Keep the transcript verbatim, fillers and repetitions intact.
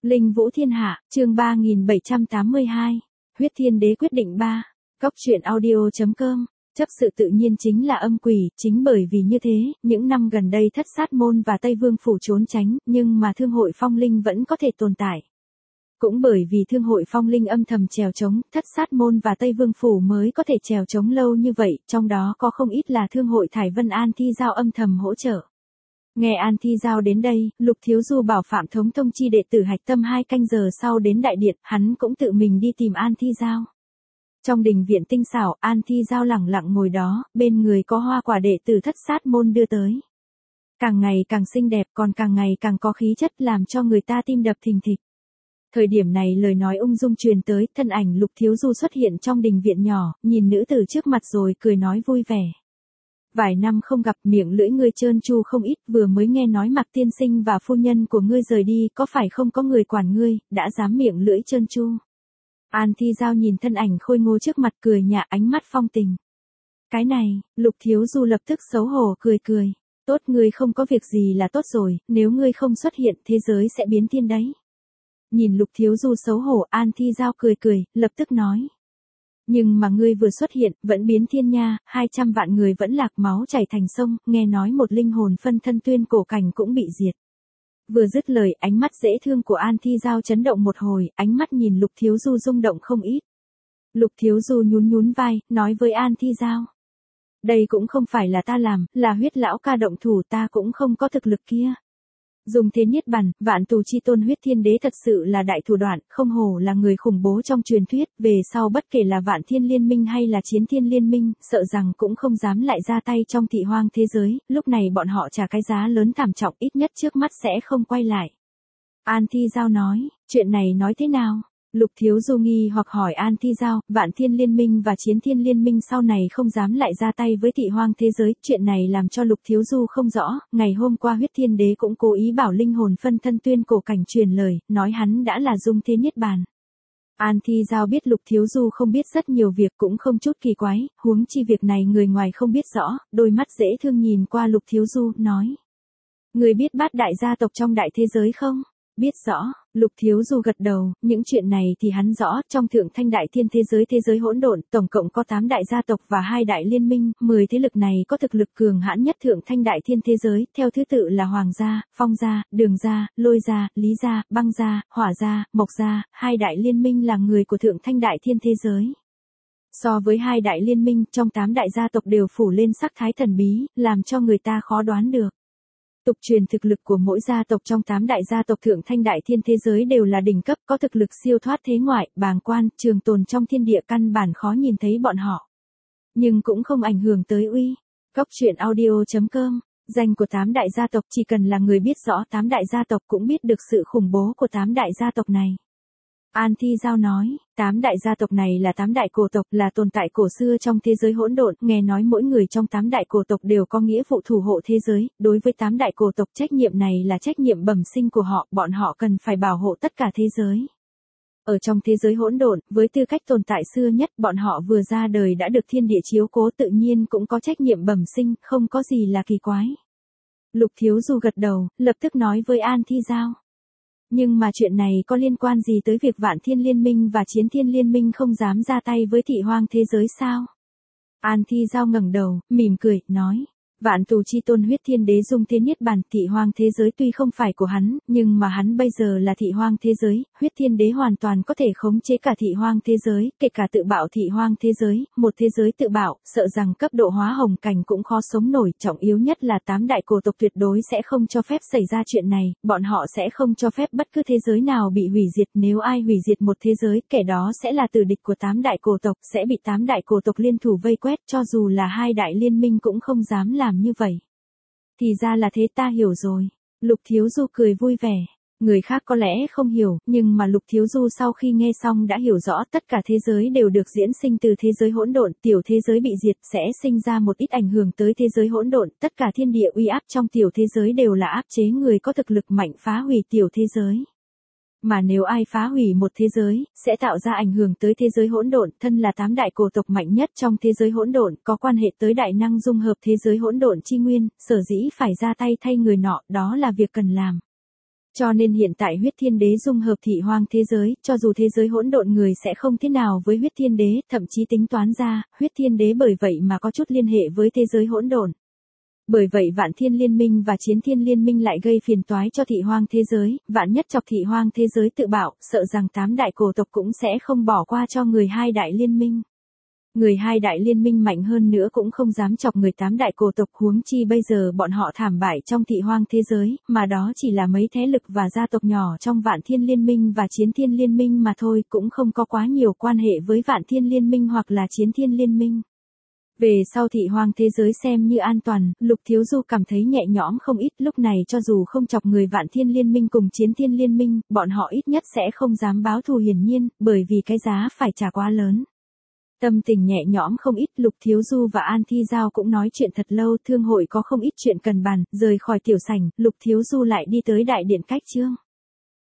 Linh Vũ Thiên Hạ, chương ba nghìn bảy trăm tám mươi hai. Huyết Thiên Đế quyết định ba. Cóc truyện audio chấm com. Chấp sự tự nhiên chính là âm quỷ, chính bởi vì như thế, những năm gần đây Thất Sát Môn và Tây Vương Phủ trốn tránh, nhưng mà Thương hội Phong Linh vẫn có thể tồn tại. Cũng bởi vì Thương hội Phong Linh âm thầm trèo trống, Thất Sát Môn và Tây Vương Phủ mới có thể trèo trống lâu như vậy, trong đó có không ít là Thương hội Thải Vân An Thi Giao âm thầm hỗ trợ. Nghe An Thi Giao đến đây, Lục Thiếu Du bảo Phạm Thống thông chi đệ tử hạch tâm hai canh giờ sau đến đại điện, hắn cũng tự mình đi tìm An Thi Giao. Trong đình viện tinh xảo, An Thi Giao lẳng lặng ngồi đó, bên người có hoa quả đệ tử Thất Sát Môn đưa tới. Càng ngày càng xinh đẹp, còn càng ngày càng có khí chất làm cho người ta tim đập thình thịch. Thời điểm này lời nói ung dung truyền tới, thân ảnh Lục Thiếu Du xuất hiện trong đình viện nhỏ, nhìn nữ tử trước mặt rồi cười nói vui vẻ. Vài năm không gặp, miệng lưỡi ngươi trơn tru không ít, vừa mới nghe nói Mạc tiên sinh và phu nhân của ngươi rời đi, có phải không có người quản ngươi, đã dám miệng lưỡi trơn tru. An Thi Giao nhìn thân ảnh khôi ngô trước mặt cười nhạ, ánh mắt phong tình. Cái này, Lục Thiếu Du lập tức xấu hổ cười cười. Tốt, ngươi không có việc gì là tốt rồi, nếu ngươi không xuất hiện thế giới sẽ biến thiên đấy. Nhìn Lục Thiếu Du xấu hổ, An Thi Giao cười cười, lập tức nói. Nhưng mà ngươi vừa xuất hiện, vẫn biến thiên nha, hai trăm vạn người vẫn lạc máu chảy thành sông, nghe nói một linh hồn phân thân tuyên cổ cảnh cũng bị diệt. Vừa dứt lời, ánh mắt dễ thương của An Thi Giao chấn động một hồi, ánh mắt nhìn Lục Thiếu Du rung động không ít. Lục Thiếu Du nhún nhún vai, nói với An Thi Giao. Đây cũng không phải là ta làm, là Huyết lão ca động thủ, ta cũng không có thực lực kia. Dùng thế niết bàn, vạn tù chi tôn Huyết Thiên Đế thật sự là đại thủ đoạn, không hổ là người khủng bố trong truyền thuyết, về sau bất kể là Vạn Thiên Liên Minh hay là Chiến Thiên Liên Minh, sợ rằng cũng không dám lại ra tay trong thị hoang thế giới, lúc này bọn họ trả cái giá lớn thảm trọng, ít nhất trước mắt sẽ không quay lại. An Thi Giao nói, chuyện này nói thế nào? Lục Thiếu Du nghi hoặc hỏi An Thi Giao, Vạn Thiên Liên Minh và Chiến Thiên Liên Minh sau này không dám lại ra tay với thị hoang thế giới, chuyện này làm cho Lục Thiếu Du không rõ, ngày hôm qua Huyết Thiên Đế cũng cố ý bảo linh hồn phân thân tuyên cổ cảnh truyền lời, nói hắn đã là dung thế niết bàn. An Thi Giao biết Lục Thiếu Du không biết rất nhiều việc cũng không chút kỳ quái, huống chi việc này người ngoài không biết rõ, đôi mắt dễ thương nhìn qua Lục Thiếu Du, nói. Người biết bát đại gia tộc trong đại thế giới không? Biết rõ, Lục Thiếu Du gật đầu, những chuyện này thì hắn rõ, trong Thượng Thanh Đại Thiên thế giới thế giới hỗn độn, tổng cộng có tám đại gia tộc và hai đại liên minh, mười thế lực này có thực lực cường hãn nhất Thượng Thanh Đại Thiên thế giới, theo thứ tự là Hoàng gia, Phong gia, Đường gia, Lôi gia, Lý gia, Băng gia, Hỏa gia, Mộc gia, hai đại liên minh là người của Thượng Thanh Đại Thiên thế giới. So với hai đại liên minh, trong tám đại gia tộc đều phủ lên sắc thái thần bí, làm cho người ta khó đoán được. Tục truyền thực lực của mỗi gia tộc trong tám đại gia tộc Thượng Thanh Đại Thiên thế giới đều là đỉnh cấp, có thực lực siêu thoát thế ngoại, bàng quan, trường tồn trong thiên địa, căn bản khó nhìn thấy bọn họ. Nhưng cũng không ảnh hưởng tới uy. Cóc truyện audio chấm com. Danh của tám đại gia tộc, chỉ cần là người biết rõ tám đại gia tộc cũng biết được sự khủng bố của tám đại gia tộc này. An Thi Giao nói, tám đại gia tộc này là tám đại cổ tộc, là tồn tại cổ xưa trong thế giới hỗn độn, nghe nói mỗi người trong tám đại cổ tộc đều có nghĩa vụ thủ hộ thế giới, đối với tám đại cổ tộc trách nhiệm này là trách nhiệm bẩm sinh của họ, bọn họ cần phải bảo hộ tất cả thế giới. Ở trong thế giới hỗn độn, với tư cách tồn tại xưa nhất, bọn họ vừa ra đời đã được thiên địa chiếu cố, tự nhiên cũng có trách nhiệm bẩm sinh, không có gì là kỳ quái. Lục Thiếu Du gật đầu, lập tức nói với An Thi Giao. Nhưng mà chuyện này có liên quan gì tới việc Vạn Thiên Liên Minh và Chiến Thiên Liên Minh không dám ra tay với thị hoang thế giới sao? An Thi Giao ngẩng đầu, mỉm cười, nói. Vạn tù chi tôn Huyết Thiên Đế dung thế niết bàn, thị hoang thế giới tuy không phải của hắn, nhưng mà hắn bây giờ là thị hoang thế giới, Huyết Thiên Đế hoàn toàn có thể khống chế cả thị hoang thế giới, kể cả tự bạo thị hoang thế giới, một thế giới tự bạo, sợ rằng cấp độ hóa hồng cảnh cũng khó sống nổi, trọng yếu nhất là tám đại cổ tộc tuyệt đối sẽ không cho phép xảy ra chuyện này, bọn họ sẽ không cho phép bất cứ thế giới nào bị hủy diệt, nếu ai hủy diệt một thế giới, kẻ đó sẽ là tử địch của tám đại cổ tộc, sẽ bị tám đại cổ tộc liên thủ vây quét, cho dù là hai đại liên minh cũng không dám làm như vậy. Thì ra là thế, ta hiểu rồi. Lục Thiếu Du cười vui vẻ. Người khác có lẽ không hiểu, nhưng mà Lục Thiếu Du sau khi nghe xong đã hiểu rõ, tất cả thế giới đều được diễn sinh từ thế giới hỗn độn, tiểu thế giới bị diệt sẽ sinh ra một ít ảnh hưởng tới thế giới hỗn độn, tất cả thiên địa uy áp trong tiểu thế giới đều là áp chế người có thực lực mạnh phá hủy tiểu thế giới. Mà nếu ai phá hủy một thế giới, sẽ tạo ra ảnh hưởng tới thế giới hỗn độn, thân là tám đại cổ tộc mạnh nhất trong thế giới hỗn độn, có quan hệ tới đại năng dung hợp thế giới hỗn độn chi nguyên, sở dĩ phải ra tay thay người nọ, đó là việc cần làm. Cho nên hiện tại huyết thiên đế dung hợp thị hoang thế giới, cho dù thế giới hỗn độn người sẽ không thế nào với huyết thiên đế, thậm chí tính toán ra, huyết thiên đế bởi vậy mà có chút liên hệ với thế giới hỗn độn. Bởi vậy vạn thiên liên minh và chiến thiên liên minh lại gây phiền toái cho thị hoang thế giới, vạn nhất chọc thị hoang thế giới tự bạo, sợ rằng tám đại cổ tộc cũng sẽ không bỏ qua cho người hai đại liên minh. Người hai đại liên minh mạnh hơn nữa cũng không dám chọc người tám đại cổ tộc, huống chi bây giờ bọn họ thảm bại trong thị hoang thế giới, mà đó chỉ là mấy thế lực và gia tộc nhỏ trong vạn thiên liên minh và chiến thiên liên minh mà thôi, cũng không có quá nhiều quan hệ với vạn thiên liên minh hoặc là chiến thiên liên minh. Về sau thị hoang thế giới xem như an toàn, Lục Thiếu Du cảm thấy nhẹ nhõm không ít, lúc này cho dù không chọc người vạn thiên liên minh cùng chiến thiên liên minh, bọn họ ít nhất sẽ không dám báo thù hiển nhiên, bởi vì cái giá phải trả quá lớn. Tâm tình nhẹ nhõm không ít, Lục Thiếu Du và An Thi Giao cũng nói chuyện thật lâu, thương hội có không ít chuyện cần bàn, rời khỏi tiểu sảnh, Lục Thiếu Du lại đi tới đại điện cách trương.